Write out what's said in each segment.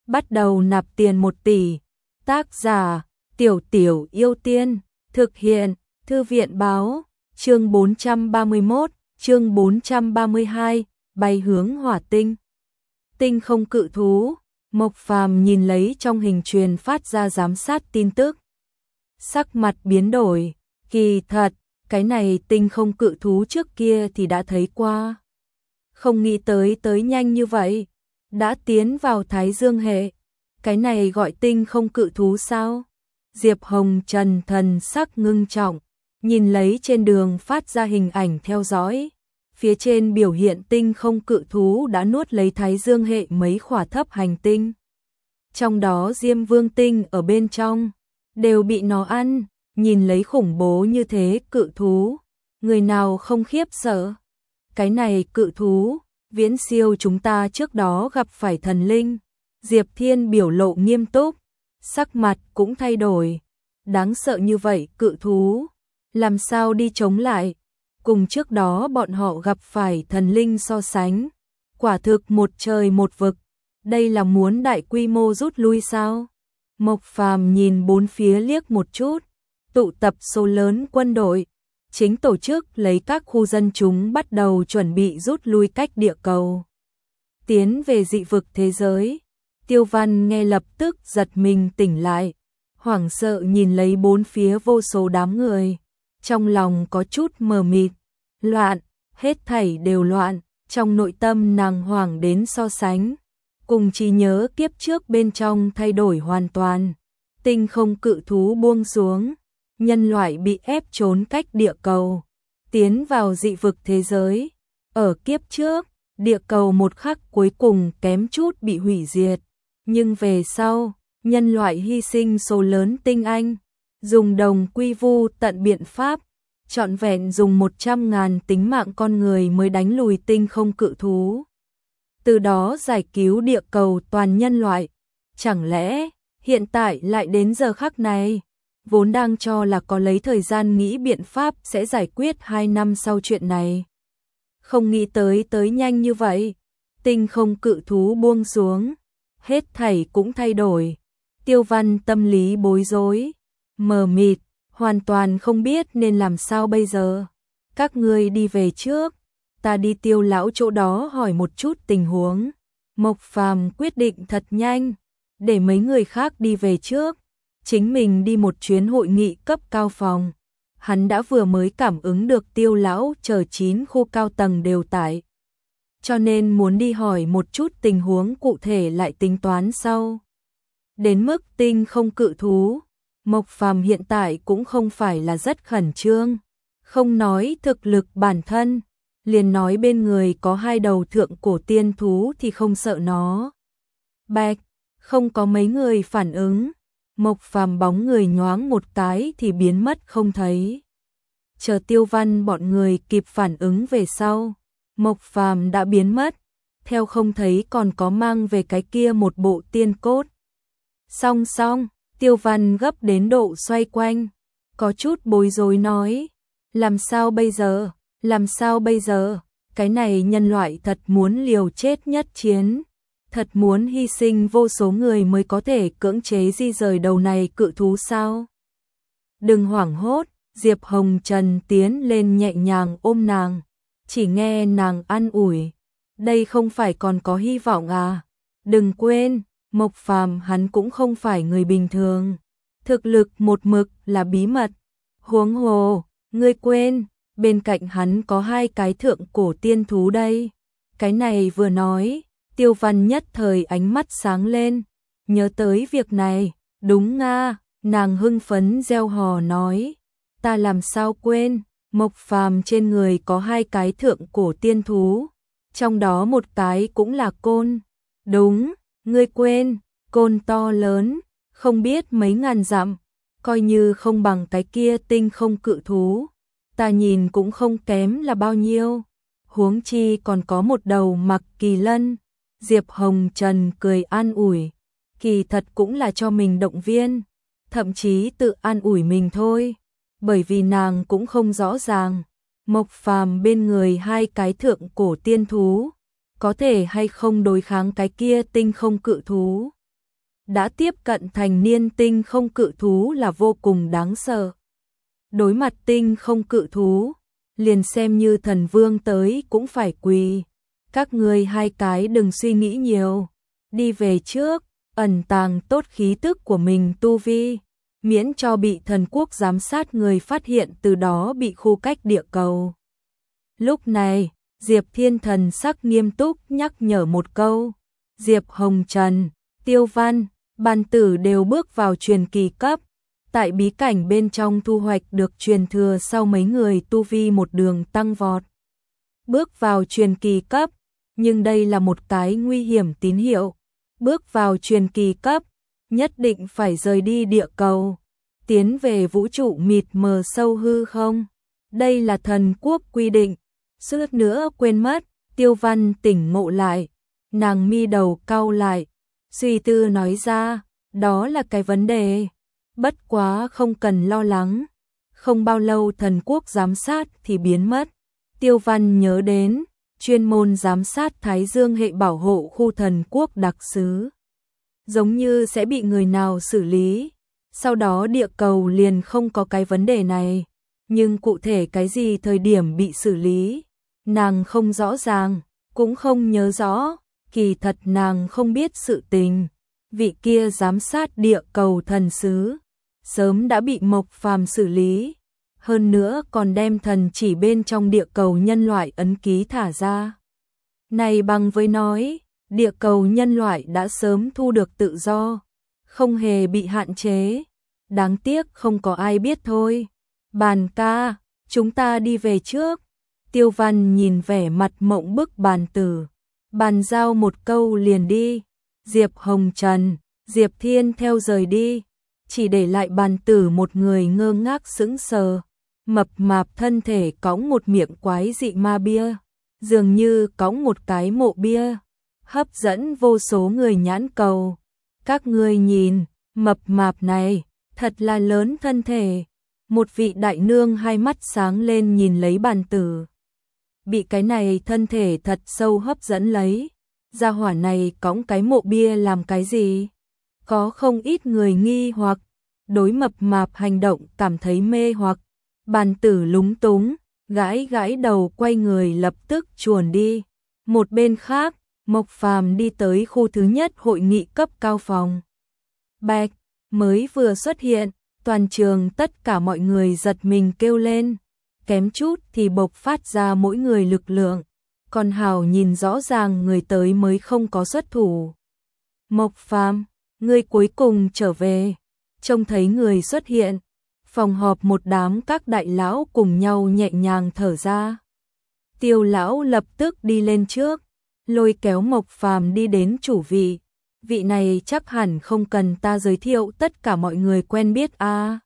bắt đầu nạp tiền 1 tỷ. Tác giả: Tiểu Tiểu Yêu Tiên, thực hiện: Thư viện báo, chương 431, chương 432, bay hướng hỏa tinh. Tinh không cự thú, Mộc Phàm nhìn lấy trong hình truyền phát ra giám sát tin tức. Sắc mặt biến đổi, kỳ thật, cái này tinh không cự thú trước kia thì đã thấy qua. Không nghĩ tới nhanh như vậy, đã tiến vào Thái Dương hệ. Cái này gọi tinh không cự thú sao? Diệp Hồng Trần thần sắc ngưng trọng, nhìn lấy trên đường phát ra hình ảnh theo dõi. Phía trên biểu hiện tinh không cự thú đã nuốt lấy Thái Dương hệ mấy khỏa thấp hành tinh. Trong đó Diêm Vương tinh ở bên trong, đều bị nó ăn. Nhìn lấy khủng bố như thế cự thú, người nào không khiếp sợ? Cái này cự thú, viễn siêu chúng ta trước đó gặp phải thần linh. Diệp Thiên biểu lộ nghiêm túc, sắc mặt cũng thay đổi. Đáng sợ như vậy cự thú, làm sao đi chống lại? Cùng trước đó bọn họ gặp phải thần linh so sánh, quả thực một trời một vực. Đây là muốn đại quy mô rút lui sao? Mộc Phàm nhìn bốn phía liếc một chút, tụ tập số lớn quân đội, chính tổ chức lấy các khu dân chúng bắt đầu chuẩn bị rút lui cách địa cầu, tiến về dị vực thế giới. Tiêu Văn nghe lập tức giật mình tỉnh lại, hoảng sợ nhìn lấy bốn phía vô số đám người, trong lòng có chút mờ mịt, loạn, hết thảy đều loạn, trong nội tâm nàng hoảng đến so sánh, cùng trí nhớ kiếp trước bên trong thay đổi hoàn toàn. Tinh không cự thú buông xuống, nhân loại bị ép trốn cách địa cầu, tiến vào dị vực thế giới. Ở kiếp trước, địa cầu một khắc cuối cùng kém chút bị hủy diệt, nhưng về sau, nhân loại hy sinh số lớn tinh anh, dùng đồng quy vu tận biện pháp, trọn vẹn dùng 100.000 tính mạng con người mới đánh lùi tinh không cự thú. Từ đó giải cứu địa cầu toàn nhân loại. Chẳng lẽ hiện tại lại đến giờ khắc này, vốn đang cho là có lấy thời gian nghĩ biện pháp sẽ giải quyết 2 năm sau chuyện này. Không nghĩ tới nhanh như vậy, tinh không cự thú buông xuống, hết thảy cũng thay đổi. Tiêu Văn tâm lý bối rối, mờ mịt, hoàn toàn không biết nên làm sao bây giờ. Các ngươi đi về trước, ta đi Tiêu lão chỗ đó hỏi một chút tình huống. Mộc Phàm quyết định thật nhanh, để mấy người khác đi về trước, chính mình đi một chuyến hội nghị cấp cao phòng. Hắn đã vừa mới cảm ứng được Tiêu lão chờ 9 khu cao tầng đều tại, cho nên muốn đi hỏi một chút tình huống cụ thể lại tính toán sau. Đến mức tinh không cự thú, Mộc Phàm hiện tại cũng không phải là rất khẩn trương, không nói thực lực bản thân, liền nói bên người có 2 đầu thượng cổ tiên thú thì không sợ nó. Bạch, không có mấy người phản ứng, Mộc Phàm bóng người nhoáng một cái thì biến mất không thấy. Chờ Tiêu Văn bọn người kịp phản ứng về sau, Mộc Phàm đã biến mất, theo không thấy còn có mang về cái kia một bộ tiên cốt. Song, Tiêu Văn gấp đến độ xoay quanh, có chút bối rối nói, làm sao bây giờ, làm sao bây giờ, cái này nhân loại thật muốn liều chết nhất chiến, thật muốn hy sinh vô số người mới có thể cưỡng chế di rời đầu này cự thú sao? Đừng hoảng hốt, Diệp Hồng Trần tiến lên nhẹ nhàng ôm nàng, chỉ nghe nàng an ủi, đây không phải còn có hy vọng à? Đừng quên, Mộc Phàm hắn cũng không phải người bình thường, thực lực một mực là bí mật. Huống hồ, ngươi quên, bên cạnh hắn có 2 cái thượng cổ tiên thú đây. Cái này vừa nói, Tiêu Văn nhất thời ánh mắt sáng lên, nhớ tới việc này, đúng nga, nàng hưng phấn reo hò nói, ta làm sao quên, Mộc Phàm trên người có 2 cái thượng cổ tiên thú, trong đó một cái cũng là côn. Đúng, ngươi quên, côn to lớn, không biết mấy ngàn dặm, coi như không bằng cái kia tinh không cự thú, ta nhìn cũng không kém là bao nhiêu, huống chi còn có một đầu Mặc Kỳ Lân. Diệp Hồng Trần cười an ủi, kỳ thật cũng là cho mình động viên, thậm chí tự an ủi mình thôi, bởi vì nàng cũng không rõ ràng, Mộc Phàm bên người 2 cái thượng cổ tiên thú, có thể hay không đối kháng cái kia tinh không cự thú. đã tiếp cận thành niên tinh không cự thú là vô cùng đáng sợ. Đối mặt tinh không cự thú, liền xem như thần vương tới cũng phải quỳ. Các ngươi hai cái đừng suy nghĩ nhiều, đi về trước, ẩn tàng tốt khí tức của mình tu vi, miễn cho bị thần quốc giám sát người phát hiện, từ đó bị khu cách địa cầu. Lúc này, Diệp Thiên thần sắc nghiêm túc nhắc nhở một câu. Diệp Hồng Trần, Tiêu Văn, Bàn Tử đều bước vào truyền kỳ cấp. Tại bí cảnh bên trong thu hoạch được truyền thừa sau mấy người tu vi một đường tăng vọt. Bước vào truyền kỳ cấp, nhưng đây là một cái nguy hiểm tín hiệu. Bước vào truyền kỳ cấp, nhất định phải rời đi địa cầu, tiến về vũ trụ mịt mờ sâu hư không. Đây là thần quốc quy định. Suýt nữa quên mất, Tiêu Văn tỉnh ngộ lại, nàng mi đầu cau lại, suy tư nói ra, đó là cái vấn đề. Bất quá không cần lo lắng, không bao lâu thần quốc giám sát thì biến mất. Tiêu Văn nhớ đến, chuyên môn giám sát Thái Dương hệ bảo hộ khu thần quốc đặc sứ. Giống như sẽ bị người nào xử lý, sau đó địa cầu liền không có cái vấn đề này. Nhưng cụ thể cái gì thời điểm bị xử lý, nàng không rõ ràng, cũng không nhớ rõ, kỳ thật nàng không biết sự tình. Vị kia giám sát địa cầu thần sứ, sớm đã bị Mộc Phàm xử lý, hơn nữa còn đem thần chỉ bên trong địa cầu nhân loại ấn ký thả ra. Này bằng với nói, địa cầu nhân loại đã sớm thu được tự do, không hề bị hạn chế. Đáng tiếc không có ai biết thôi. Bàn ca, chúng ta đi về trước. Tiêu Văn nhìn vẻ mặt mộng bức Bàn Tử, bàn giao một câu liền đi. Diệp Hồng Trần, Diệp Thiên theo rời đi, chỉ để lại Bàn Tử một người ngơ ngác sững sờ. Mập mạp thân thể cõng một miệng quái dị ma bia, dường như cõng một cái mộ bia, hấp dẫn vô số người nhãn cầu. Các ngươi nhìn, mập mạp này, thật là lớn thân thể. Một vị đại nương hai mắt sáng lên nhìn lấy Bàn Tử. Bị cái này thân thể thật sâu hấp dẫn lấy. Gia hỏa này cõng cái mộ bia làm cái gì? Có không ít người nghi hoặc, đối mập mạp hành động cảm thấy mê hoặc. Bàn Tử lúng túng, gãi gãi đầu quay người lập tức chuồn đi. Một bên khác, Mộc Phàm đi tới khu thứ nhất hội nghị cấp cao phòng. Bạch mới vừa xuất hiện, toàn trường tất cả mọi người giật mình kêu lên, kém chút thì bộc phát ra mỗi người lực lượng, còn hảo nhìn rõ ràng người tới mới không có xuất thủ. Mộc Phàm, ngươi cuối cùng trở về. Trông thấy người xuất hiện, phòng họp một đám các đại lão cùng nhau nhẹ nhàng thở ra. Tiêu lão lập tức đi lên trước, lôi kéo Mộc Phàm đi đến chủ vị. Vị này chắc hẳn không cần ta giới thiệu, tất cả mọi người quen biết a.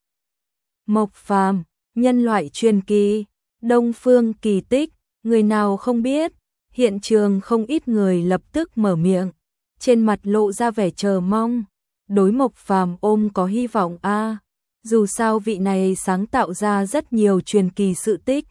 Mộc Phàm, nhân loại truyền kỳ, Đông Phương kỳ tích, người nào không biết. Hiện trường không ít người lập tức mở miệng, trên mặt lộ ra vẻ chờ mong. Đối Mộc Phàm ôm có hy vọng a. Dù sao vị này sáng tạo ra rất nhiều truyền kỳ sự tích,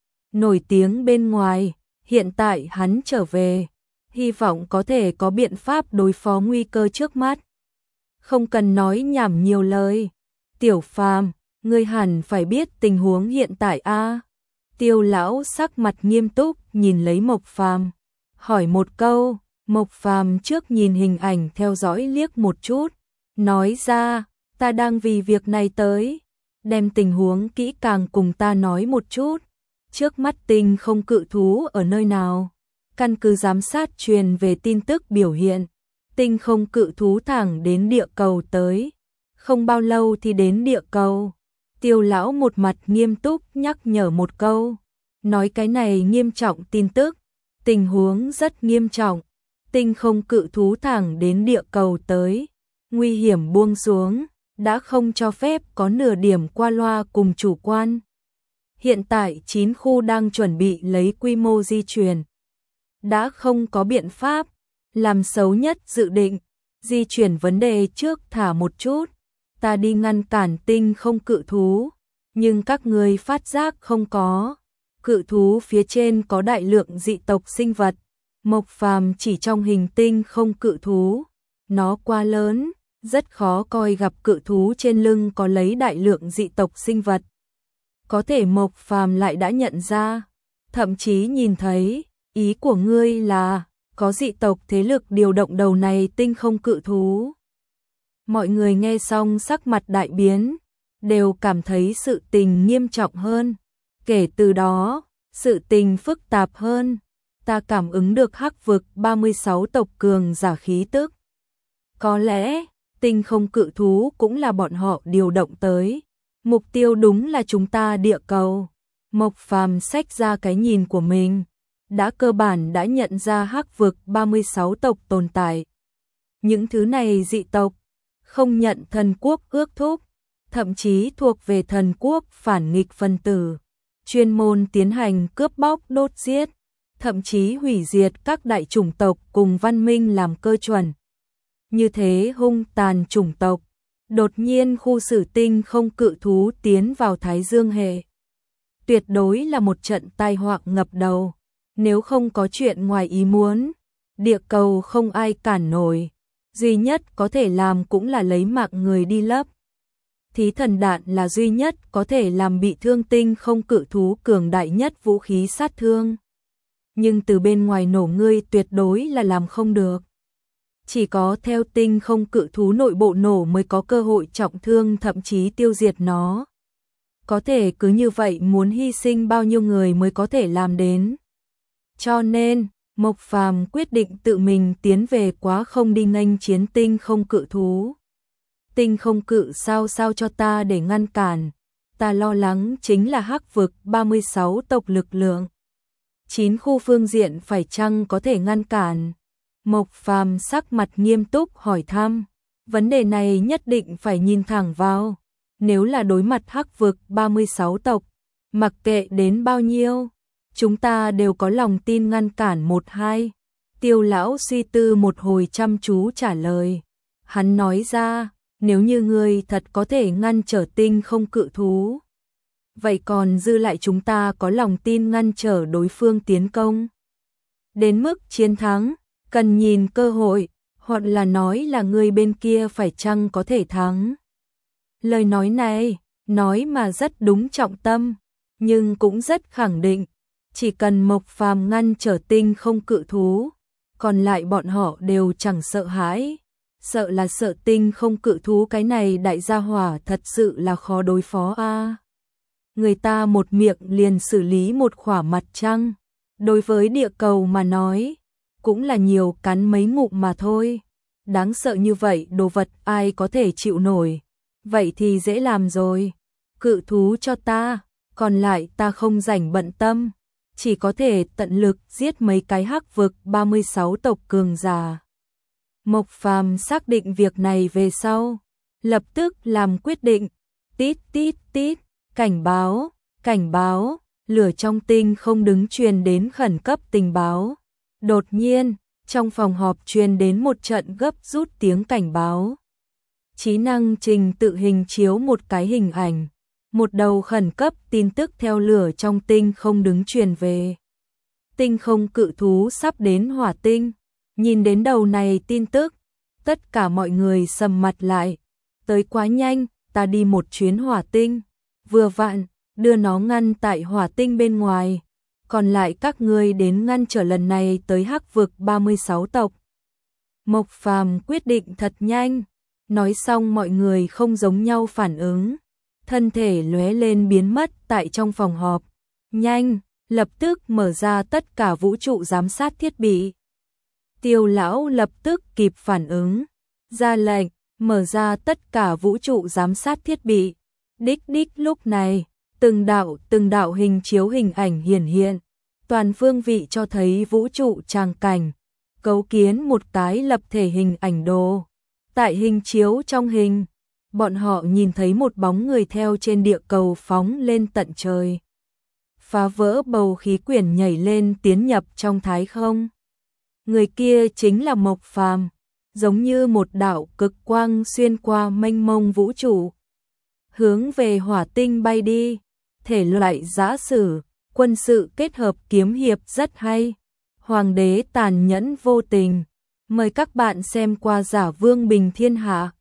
nổi tiếng bên ngoài, hiện tại hắn trở về, hy vọng có thể có biện pháp đối phó nguy cơ trước mắt. Không cần nói nhảm nhiều lời. Tiểu Phàm, ngươi hẳn phải biết tình huống hiện tại a. Tiêu lão sắc mặt nghiêm túc nhìn lấy Mộc Phàm, hỏi một câu. Mộc Phàm trước nhìn hình ảnh theo dõi liếc một chút, nói ra, ta đang vì việc này tới, đem tình huống kỹ càng cùng ta nói một chút. Trước mắt tinh không cự thú ở nơi nào? Căn cứ giám sát truyền về tin tức biểu hiện, tinh không cự thú thẳng đến địa cầu tới, không bao lâu thì đến địa cầu. Tiêu lão một mặt nghiêm túc nhắc nhở một câu, nói cái này nghiêm trọng tin tức, tình huống rất nghiêm trọng, tinh không cự thú thẳng đến địa cầu tới, nguy hiểm buông xuống, đã không cho phép có nửa điểm qua loa cùng chủ quan. Hiện tại 9 khu đang chuẩn bị lấy quy mô di chuyển, đã không có biện pháp, làm xấu nhất dự định, di chuyển vấn đề trước thả một chút, ta đi ngăn cản tinh không cự thú, nhưng các người phát giác không có, cự thú phía trên có đại lượng dị tộc sinh vật, Mộc Phàm chỉ trong hình tinh không cự thú, nó quá lớn, rất khó coi gặp cự thú trên lưng có lấy đại lượng dị tộc sinh vật. Có thể Mộc Phàm lại đã nhận ra, thậm chí nhìn thấy, ý của ngươi là có dị tộc thế lực điều động đầu này tinh không cự thú. Mọi người nghe xong sắc mặt đại biến, đều cảm thấy sự tình nghiêm trọng hơn. Kể từ đó, sự tình phức tạp hơn. Ta cảm ứng được Hắc vực 36 tộc cường giả khí tức. Có lẽ, tinh không cự thú cũng là bọn họ điều động tới. Mục tiêu đúng là chúng ta địa cầu. Mộc Phàm xách ra cái nhìn của mình, đã cơ bản đã nhận ra Hắc vực 36 tộc tồn tại. Những thứ này dị tộc, không nhận thần quốc ước thúc, thậm chí thuộc về thần quốc phản nghịch phân tử, chuyên môn tiến hành cướp bóc đốt giết, thậm chí hủy diệt các đại chủng tộc cùng văn minh làm cơ chuẩn. Như thế hung tàn chủng tộc, đột nhiên khu xử tinh không cự thú tiến vào Thái Dương hệ. Tuyệt đối là một trận tai họa ngập đầu, nếu không có chuyện ngoài ý muốn, địa cầu không ai cản nổi, duy nhất có thể làm cũng là lấy mạng người đi lấp. Thí thần đạn là duy nhất có thể làm bị thương tinh không cự thú cường đại nhất vũ khí sát thương. Nhưng từ bên ngoài nổ ngươi tuyệt đối là làm không được. Chỉ có theo tinh không cự thú nội bộ nổ mới có cơ hội trọng thương thậm chí tiêu diệt nó. Có thể cứ như vậy muốn hy sinh bao nhiêu người mới có thể làm đến. Cho nên, Mộc Phàm quyết định tự mình tiến về quá không đi nghênh chiến tinh không cự thú. Tinh không cự sao cho ta để ngăn cản. Ta lo lắng chính là Hắc vực 36 tộc lực lượng. 9 khu phương diện phải chăng có thể ngăn cản? Mộc Phàm sắc mặt nghiêm túc hỏi thăm. Vấn đề này nhất định phải nhìn thẳng vào. Nếu là đối mặt Hắc vực 36 tộc, mặc kệ đến bao nhiêu, chúng ta đều có lòng tin ngăn cản 1-2. Tiêu lão suy tư một hồi chăm chú trả lời. Hắn nói ra, nếu như ngươi thật có thể ngăn trở tinh không cự thú, vậy còn dư lại chúng ta có lòng tin ngăn trở đối phương tiến công. Đến mức chiến thắng, cần nhìn cơ hội, hoặc là nói là người bên kia phải chăng có thể thắng. Lời nói này, nói mà rất đúng trọng tâm, nhưng cũng rất khẳng định, chỉ cần Mộc Phàm ngăn trở tinh không cự thú, còn lại bọn họ đều chẳng sợ hãi. Sợ là sợ tinh không cự thú, cái này đại gia hỏa thật sự là khó đối phó a. Người ta một miệng liền xử lý một khỏa mặt trăng, đối với địa cầu mà nói, cũng là nhiều cắn mấy ngụm mà thôi. Đáng sợ như vậy đồ vật ai có thể chịu nổi. Vậy thì dễ làm rồi. Cự thú cho ta, còn lại ta không rảnh bận tâm. Chỉ có thể tận lực giết mấy cái Hắc vực 36 tộc cường giả. Mộc Phàm xác định việc này về sau, lập tức làm quyết định. Tít tít tít, cảnh báo, lửa trong tinh không đứng truyền đến khẩn cấp tình báo. Đột nhiên, trong phòng họp truyền đến một trận gấp rút tiếng cảnh báo. Trí năng trình tự hình chiếu một cái hình ảnh, một đầu khẩn cấp tin tức theo lửa trong tinh không đứng truyền về. Tinh không cự thú sắp đến hỏa tinh. Nhìn đến đầu này tin tức, tất cả mọi người sầm mặt lại. Tới quá nhanh, ta đi một chuyến hỏa tinh, vừa vặn đưa nó ngăn tại hỏa tinh bên ngoài, còn lại các ngươi đến ngăn trở lần này tới Hắc vực 36 tộc. Mộc Phàm quyết định thật nhanh, nói xong mọi người không giống nhau phản ứng, thân thể lóe lên biến mất tại trong phòng họp. Nhanh, lập tức mở ra tất cả vũ trụ giám sát thiết bị. Tiêu lão lập tức kịp phản ứng, ra lệnh, mở ra tất cả vũ trụ giám sát thiết bị. Đích lúc này, từng đạo hình chiếu hình ảnh hiển hiện, toàn phương vị cho thấy vũ trụ tràng cảnh, cấu kiến một cái lập thể hình ảnh đồ. Tại hình chiếu trong hình, bọn họ nhìn thấy một bóng người theo trên địa cầu phóng lên tận trời, phá vỡ bầu khí quyển nhảy lên tiến nhập trong thái không. Người kia chính là Mộc Phàm, giống như một đạo cực quang xuyên qua mênh mông vũ trụ, hướng về hỏa tinh bay đi. Thể loại giã sử, quân sự kết hợp kiếm hiệp rất hay. Hoàng đế tàn nhẫn vô tình. Mời các bạn xem qua Giả Vương Bình Thiên Hạ.